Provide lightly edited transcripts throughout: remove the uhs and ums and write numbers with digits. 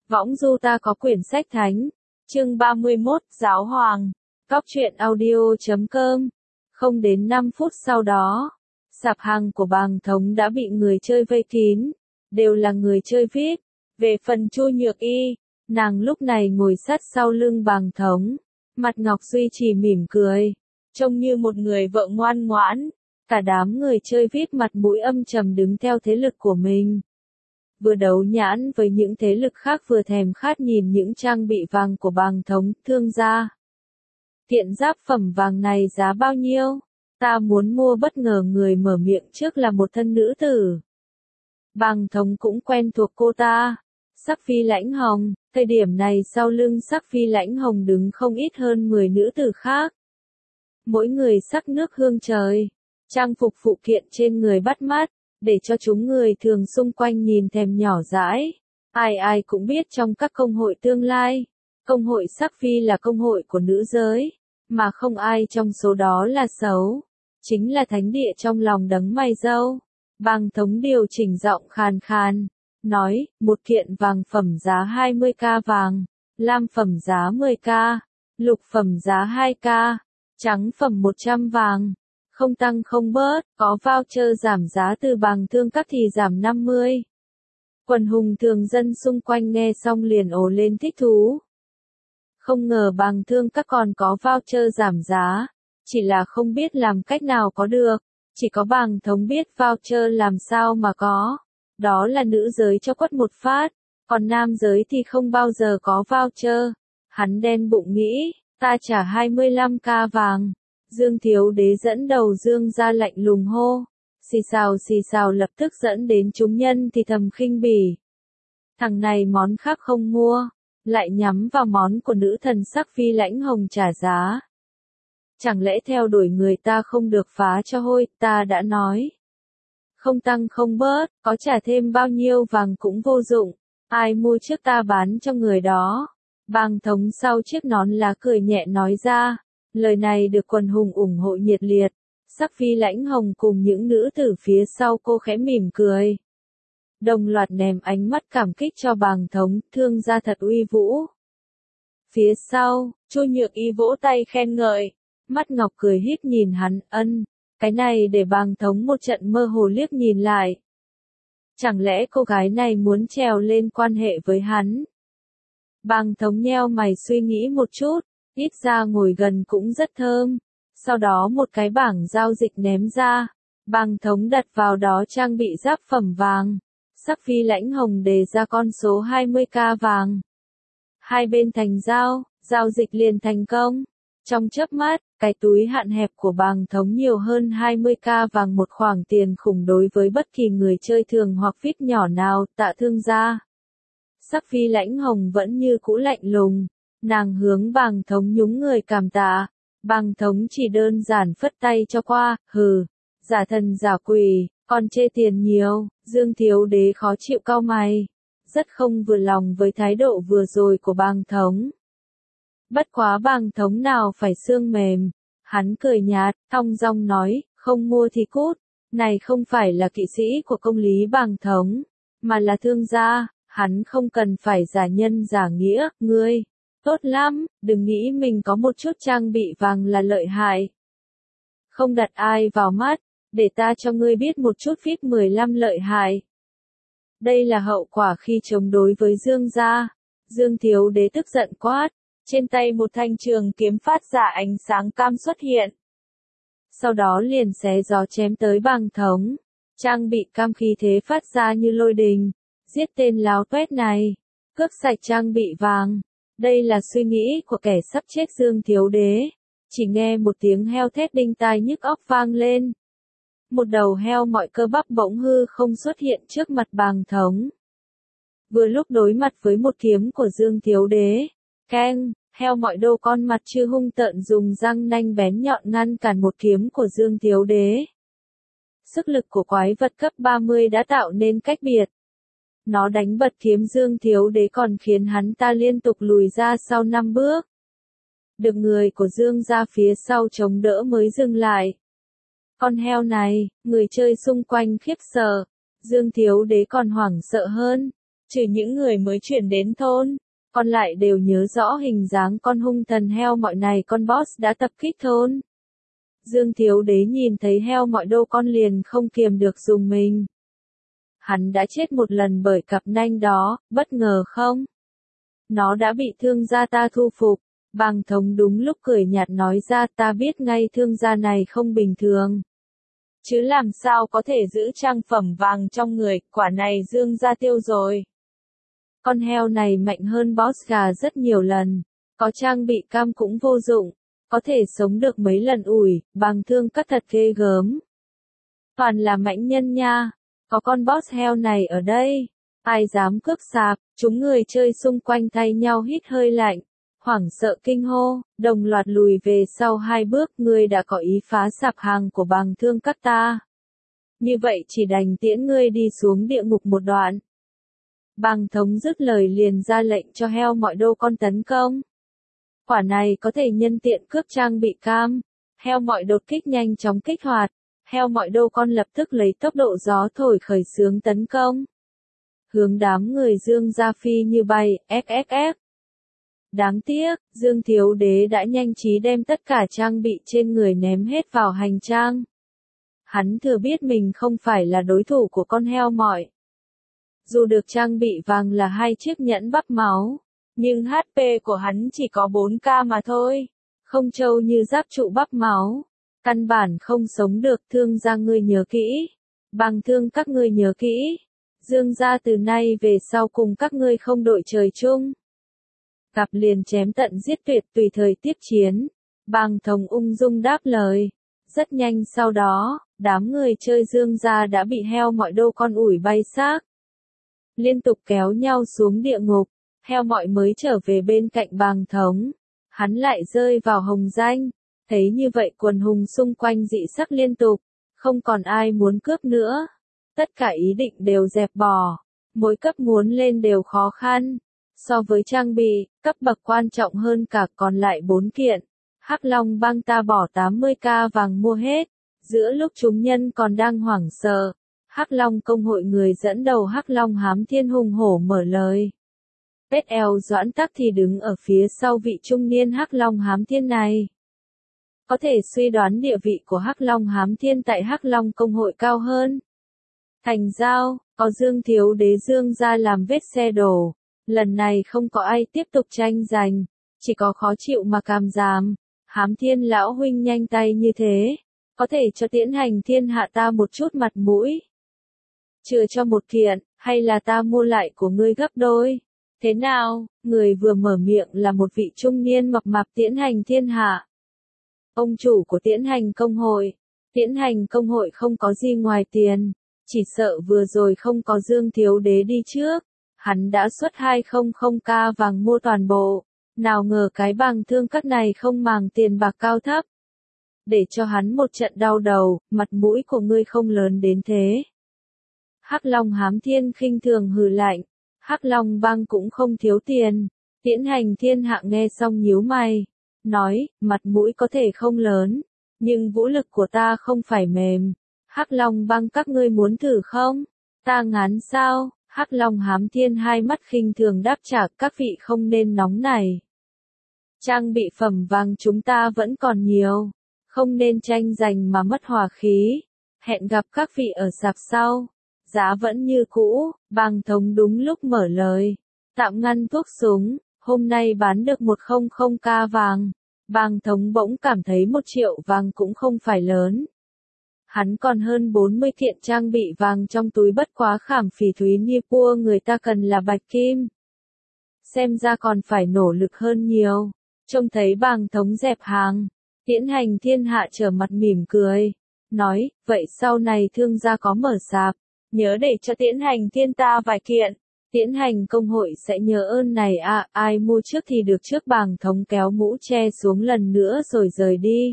Võng du ta có quyển sách thánh. Chương 31, Giáo hoàng. Cóc truyện audio.com. Không đến 5 phút sau đó, sạp hàng của Bàng Thống đã bị người chơi vây kín, đều là người chơi VIP. Về phần Chu Nhược Y, nàng lúc này ngồi sát sau lưng Bàng Thống, mặt Ngọc Duy chỉ mỉm cười, trông như một người vợ ngoan ngoãn. Cả đám người chơi VIP mặt mũi âm trầm đứng theo thế lực của mình. Vừa đấu nhãn với những thế lực khác vừa thèm khát nhìn những trang bị vàng của Bàng Thống. Thương gia, kiện giáp phẩm vàng này giá bao nhiêu? Ta muốn mua. Bất ngờ người mở miệng trước là một thân nữ tử. Bàng Thống cũng quen thuộc cô ta. Sắc Phi Lãnh Hồng. Thời điểm này sau lưng Sắc Phi Lãnh Hồng đứng không ít hơn 10 nữ tử khác. Mỗi người sắc nước hương trời. Trang phục phụ kiện trên người bắt mắt, để cho chúng người thường xung quanh nhìn thèm nhỏ dãi. Ai ai cũng biết trong các công hội tương lai, công hội Sắc Phi là công hội của nữ giới, mà không ai trong số đó là xấu. Chính là thánh địa trong lòng đấng mày râu. Bàng Thống điều chỉnh giọng khàn khàn, nói, một kiện vàng phẩm giá 20k vàng, lam phẩm giá 10k, lục phẩm giá 2k, trắng phẩm 100 vàng. Không tăng không bớt, có voucher giảm giá từ Bàng Thương Các thì giảm 50. Quần hùng thường dân xung quanh nghe xong liền ồ lên thích thú. Không ngờ Bàng Thương Các còn có voucher giảm giá, chỉ là không biết làm cách nào có được, chỉ có Bàng Thống biết voucher làm sao mà có. Đó là nữ giới cho quất một phát, còn nam giới thì không bao giờ có voucher. Hắn đen bụng nghĩ, ta trả 25k vàng. Dương Thiếu Đế dẫn đầu Dương ra lạnh lùng hô. Xì xào lập tức dẫn đến chúng nhân thì thầm khinh bỉ. Thằng này món khác không mua, lại nhắm vào món của nữ thần Sắc Phi Lãnh Hồng trả giá. Chẳng lẽ theo đuổi người ta không được phá cho hôi, ta đã nói. Không tăng không bớt, có trả thêm bao nhiêu vàng cũng vô dụng, ai mua trước ta bán cho người đó. Bàng Thống sau chiếc nón lá cười nhẹ nói ra. Lời này được quần hùng ủng hộ nhiệt liệt. Sắc Phi Lãnh Hồng cùng những nữ tử phía sau cô khẽ mỉm cười, đồng loạt ném ánh mắt cảm kích cho Bàng Thống. Thương gia thật uy vũ. Phía sau, Chu Nhược Y vỗ tay khen ngợi, mắt ngọc cười híp nhìn hắn. Cái này để Bàng Thống một trận mơ hồ liếc nhìn lại. Chẳng lẽ cô gái này muốn trèo lên quan hệ với hắn? Bàng Thống nheo mày suy nghĩ một chút. Ít ra ngồi gần cũng rất thơm. Sau đó một cái bảng giao dịch ném ra. Bàng Thống đặt vào đó trang bị giáp phẩm vàng. Sắc Phi Lãnh Hồng đề ra con số 20k vàng. Hai bên thành giao dịch liền thành công. Trong chớp mắt, cái túi hạn hẹp của Bàng Thống nhiều hơn 20k vàng, một khoản tiền khủng đối với bất kỳ người chơi thường hoặc VIP nhỏ nào. Tạ thương gia. Sắc Phi Lãnh Hồng vẫn như cũ lạnh lùng. Nàng hướng Bàng Thống nhúng người cảm tạ. Bàng Thống chỉ đơn giản phất tay cho qua. Hừ, giả thần giả quỷ, còn chê tiền nhiều. Dương Thiếu Đế khó chịu cau mày, rất không vừa lòng với thái độ vừa rồi của Bàng Thống. Bất quá Bàng Thống nào phải xương mềm, hắn cười nhạt, thong dong nói, không mua thì cút. Này không phải là kỵ sĩ của công lý Bàng Thống, mà là thương gia. Hắn không cần phải giả nhân giả nghĩa. Ngươi tốt lắm, đừng nghĩ mình có một chút trang bị vàng là lợi hại. Không đặt ai vào mắt, để ta cho ngươi biết một chút VIP 15 lợi hại. Đây là hậu quả khi chống đối với Dương gia. Dương Thiếu Đế tức giận quát, trên tay một thanh trường kiếm phát ra ánh sáng cam xuất hiện. Sau đó liền xé gió chém tới Bàng Thống. Trang bị cam khí thế phát ra như lôi đình, giết tên láo tuét này, cướp sạch trang bị vàng. Đây là suy nghĩ của kẻ sắp chết Dương Thiếu Đế. Chỉ nghe một tiếng heo thét đinh tai nhức óc vang lên. Một đầu heo mọi cơ bắp bỗng hư không xuất hiện trước mặt Bàng Thống. Vừa lúc đối mặt với một kiếm của Dương Thiếu Đế. Keng, heo mọi đô con mặt chưa hung tợn dùng răng nanh bén nhọn ngăn cản một kiếm của Dương Thiếu Đế. Sức lực của quái vật cấp 30 đã tạo nên cách biệt. Nó đánh bật kiếm Dương Thiếu Đế còn khiến hắn ta liên tục lùi ra sau 5 bước. Được người của Dương ra phía sau chống đỡ mới dừng lại. Con heo này, người chơi xung quanh khiếp sợ. Dương Thiếu Đế còn hoảng sợ hơn. Trừ những người mới chuyển đến thôn, còn lại đều nhớ rõ hình dáng con hung thần heo mọi này con boss đã tập kích thôn. Dương Thiếu Đế nhìn thấy heo mọi đô con liền không kiềm được dùng mình. Hắn đã chết một lần bởi cặp nanh đó, bất ngờ không? Nó đã bị thương gia ta thu phục. Bàng Thống đúng lúc cười nhạt nói ra, ta biết ngay thương gia này không bình thường. Chứ làm sao có thể giữ trang phẩm vàng trong người, quả này Dương gia tiêu rồi. Con heo này mạnh hơn boss gà rất nhiều lần, có trang bị cam cũng vô dụng, có thể sống được mấy lần ủi, Bàng Thương Cắt thật ghê gớm. Toàn là mãnh nhân nha, có con boss heo này ở đây, ai dám cướp sạp, chúng người chơi xung quanh thay nhau hít hơi lạnh, hoảng sợ kinh hô, đồng loạt lùi về sau 2 bước, ngươi đã có ý phá sạp hàng của Bàng Thương Cắt ta. Như vậy chỉ đành tiễn ngươi đi xuống địa ngục một đoạn. Bàng Thống dứt lời liền ra lệnh cho heo mọi đô con tấn công. Quả này có thể nhân tiện cướp trang bị cam. Heo mọi đột kích nhanh chóng kích hoạt. Heo mọi đô con lập tức lấy tốc độ gió thổi khởi xướng tấn công. Hướng đám người Dương gia phi như bay, FFF. Đáng tiếc, Dương Thiếu Đế đã nhanh trí đem tất cả trang bị trên người ném hết vào hành trang. Hắn thừa biết mình không phải là đối thủ của con heo mọi. Dù được trang bị vàng là 2 chiếc nhẫn bắp máu, nhưng HP của hắn chỉ có 4k mà thôi. Không trâu như giáp trụ bắp máu. Căn bản không sống được, thương gia ngươi nhớ kỹ. Bàng Thương các ngươi nhớ kỹ. Dương gia từ nay về sau cùng các ngươi không đội trời chung. Gặp liền chém tận giết tuyệt tùy thời tiếp chiến. Bàng Thống ung dung đáp lời. Rất nhanh sau đó, đám người chơi Dương gia đã bị heo mọi đô con ủi bay xác. Liên tục kéo nhau xuống địa ngục, heo mọi mới trở về bên cạnh Bàng Thống. Hắn lại rơi vào hồng danh, thấy như vậy quần hùng xung quanh dị sắc liên tục, không còn ai muốn cướp nữa. Tất cả ý định đều dẹp bỏ, mỗi cấp muốn lên đều khó khăn. So với trang bị, cấp bậc quan trọng hơn cả còn lại 4 kiện. Hắc Long bang ta bỏ 80k vàng mua hết, giữa lúc chúng nhân còn đang hoảng sợ. Hắc Long công hội người dẫn đầu Hắc Long Hám Thiên hùng hổ mở lời. Pết eo Doãn Tắc thì đứng ở phía sau vị trung niên Hắc Long Hám Thiên này. Có thể suy đoán địa vị của Hắc Long Hám Thiên tại Hắc Long công hội cao hơn. Thành giao, có Dương Thiếu Đế Dương gia làm vết xe đổ. Lần này không có ai tiếp tục tranh giành, chỉ có khó chịu mà càm giảm. Hám Thiên lão huynh nhanh tay như thế, có thể cho Tiễn Hành thiên hạ ta một chút mặt mũi. Chừa cho một kiện, hay là ta mua lại của ngươi gấp đôi. Thế nào, người vừa mở miệng là một vị trung niên mập mạp Tiễn Hành thiên hạ. Ông chủ của Tiễn Hành công hội. Tiễn Hành công hội không có gì ngoài tiền, chỉ sợ vừa rồi không có Dương Thiếu Đế đi trước. Hắn đã xuất 200k vàng mua toàn bộ, nào ngờ cái Bàng Thương Cắt này không màng tiền bạc cao thấp. Để cho hắn một trận đau đầu, mặt mũi của ngươi không lớn đến thế. Hắc Long Hám Thiên khinh thường hừ lạnh, Hắc Long bang cũng không thiếu tiền. Tiễn Hành thiên hạ nghe xong nhíu mày, nói, mặt mũi có thể không lớn, nhưng vũ lực của ta không phải mềm. Hắc Long bang các ngươi muốn thử không? Ta ngán sao? Hắc Long Hám Thiên hai mắt khinh thường đáp trả, các vị không nên nóng này. Trang bị phẩm vàng chúng ta vẫn còn nhiều, không nên tranh giành mà mất hòa khí. Hẹn gặp các vị ở sạp sau. Giá vẫn như cũ, Bàng Thống đúng lúc mở lời. Tạm ngăn thuốc súng, hôm nay bán được 100k vàng. Bàng Thống bỗng cảm thấy 1 triệu vàng cũng không phải lớn. Hắn còn hơn 40 kiện trang bị vàng trong túi, bất quá khảm phỉ thúy Nippur người ta cần là bạch kim. Xem ra còn phải nỗ lực hơn nhiều. Trông thấy Bàng Thống dẹp hàng, Tiễn Hành thiên hạ trở mặt mỉm cười. Nói, vậy sau này thương gia có mở sạp, nhớ để cho Tiễn Hành thiên ta vài kiện. Tiễn Hành công hội sẽ nhớ ơn này à, ai mua trước thì được trước. Bàng Thống kéo mũ che xuống lần nữa rồi rời đi.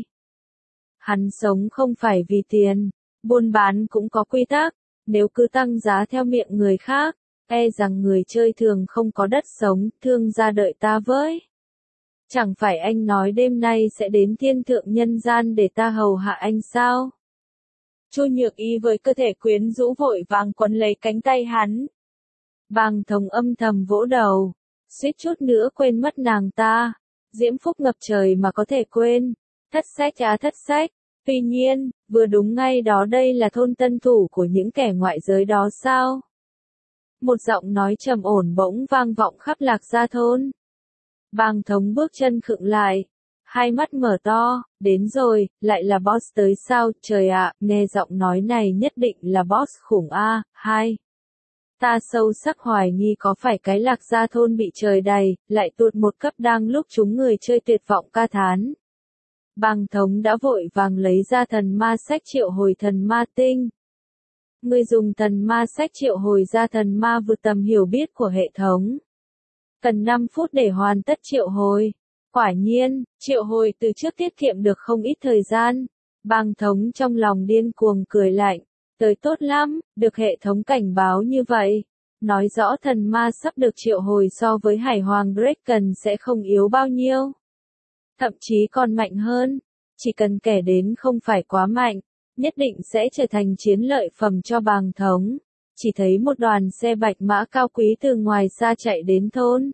Hắn sống không phải vì tiền, buôn bán cũng có quy tắc, nếu cứ tăng giá theo miệng người khác, e rằng người chơi thường không có đất sống, thương gia đợi ta với. Chẳng phải anh nói đêm nay sẽ đến thiên thượng nhân gian để ta hầu hạ anh sao? Chu Nhược Y với cơ thể quyến rũ vội vàng quấn lấy cánh tay hắn. Bàng thống âm thầm vỗ đầu, suýt chút nữa quên mất nàng ta. Diễm phúc ngập trời mà có thể quên. Thất sách á thất sách. Tuy nhiên, vừa đúng ngay đó đây là thôn tân thủ của những kẻ ngoại giới đó sao? Một giọng nói trầm ổn bỗng vang vọng khắp Lạc Gia thôn. Bàng thống bước chân khựng lại, hai mắt mở to, đến rồi, lại là boss tới sao, trời ạ, nghe giọng nói này nhất định là boss khủng a. Hai. Ta sâu sắc hoài nghi có phải cái Lạc Gia thôn bị trời đầy, lại tụt một cấp đang lúc chúng người chơi tuyệt vọng ca thán. Bàng thống đã vội vàng lấy ra thần ma sách triệu hồi thần ma tinh. Người dùng thần ma sách triệu hồi ra thần ma vượt tầm hiểu biết của hệ thống. Cần 5 phút để hoàn tất triệu hồi. Quả nhiên, triệu hồi từ trước tiết kiệm được không ít thời gian. Bàng thống trong lòng điên cuồng cười lạnh. Tới tốt lắm, được hệ thống cảnh báo như vậy. Nói rõ thần ma sắp được triệu hồi so với Hải Hoàng Draken sẽ không yếu bao nhiêu. Thậm chí còn mạnh hơn. Chỉ cần kẻ đến không phải quá mạnh, nhất định sẽ trở thành chiến lợi phẩm cho bàng thống. Chỉ thấy một đoàn xe bạch mã cao quý từ ngoài xa chạy đến thôn.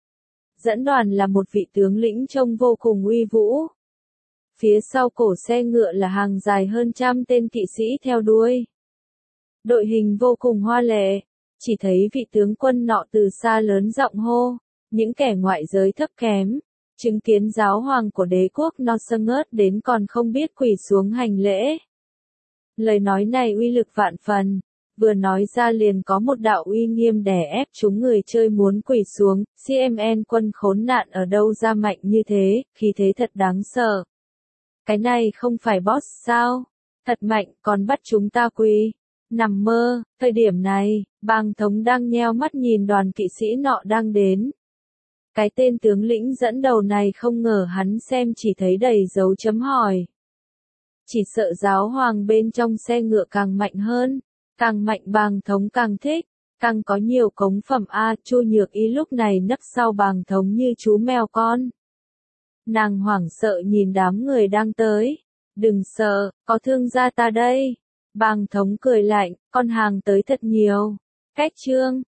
Dẫn đoàn là một vị tướng lĩnh trông vô cùng uy vũ. Phía sau cổ xe ngựa là hàng dài hơn 100 tên kỵ sĩ theo đuôi. Đội hình vô cùng hoa lệ, chỉ thấy vị tướng quân nọ từ xa lớn giọng hô, những kẻ ngoại giới thấp kém, chứng kiến giáo hoàng của đế quốc Northerngut đến còn không biết quỳ xuống hành lễ. Lời nói này uy lực vạn phần, vừa nói ra liền có một đạo uy nghiêm đè ép chúng người chơi muốn quỳ xuống, CMN quân khốn nạn ở đâu ra mạnh như thế, khí thế thật đáng sợ. Cái này không phải boss sao? Thật mạnh, còn bắt chúng ta quỳ. Nằm mơ, thời điểm này, bàng thống đang nheo mắt nhìn đoàn kỵ sĩ nọ đang đến. Cái tên tướng lĩnh dẫn đầu này không ngờ hắn xem chỉ thấy đầy dấu chấm hỏi. Chỉ sợ giáo hoàng bên trong xe ngựa càng mạnh hơn, càng mạnh bàng thống càng thích, càng có nhiều cống phẩm a. Chu Nhược Ý lúc này nấp sau bàng thống như chú mèo con. Nàng hoảng sợ nhìn đám người đang tới. Đừng sợ, có thương gia ta đây. Bàng thống cười lạnh, con hàng tới thật nhiều. Cách chương